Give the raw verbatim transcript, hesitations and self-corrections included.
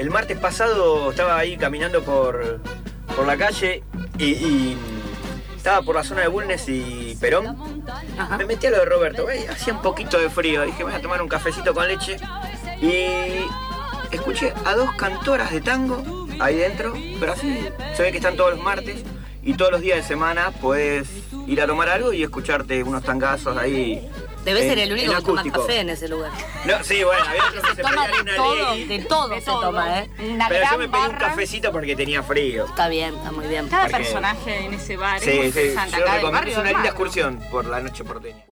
el martes pasado estaba ahí caminando por, por la calle y, y estaba por la zona de Bulnes y Perón. Ajá. Me metí a lo de Roberto, ¿eh? Hacía un poquito de frío, dije voy a tomar un cafecito con leche y escuché a dos cantoras de tango ahí dentro, pero así se ve que están todos los martes y todos los días de semana puedes ir a tomar algo y escucharte unos tangazos ahí. Debe en, ser el único que toma café en ese lugar. No, sí, bueno, había otros que se, se toma pedían de una todo, ley. de todo de se todo. toma, ¿eh? Una Pero gran yo me pedí barra. un cafecito porque tenía frío. Está bien, está muy bien. Cada Porque... personaje en ese bar sí, es muy sí, interesante. yo Acá del recomiendo, barrio, es una linda hermano. excursión por la noche porteña.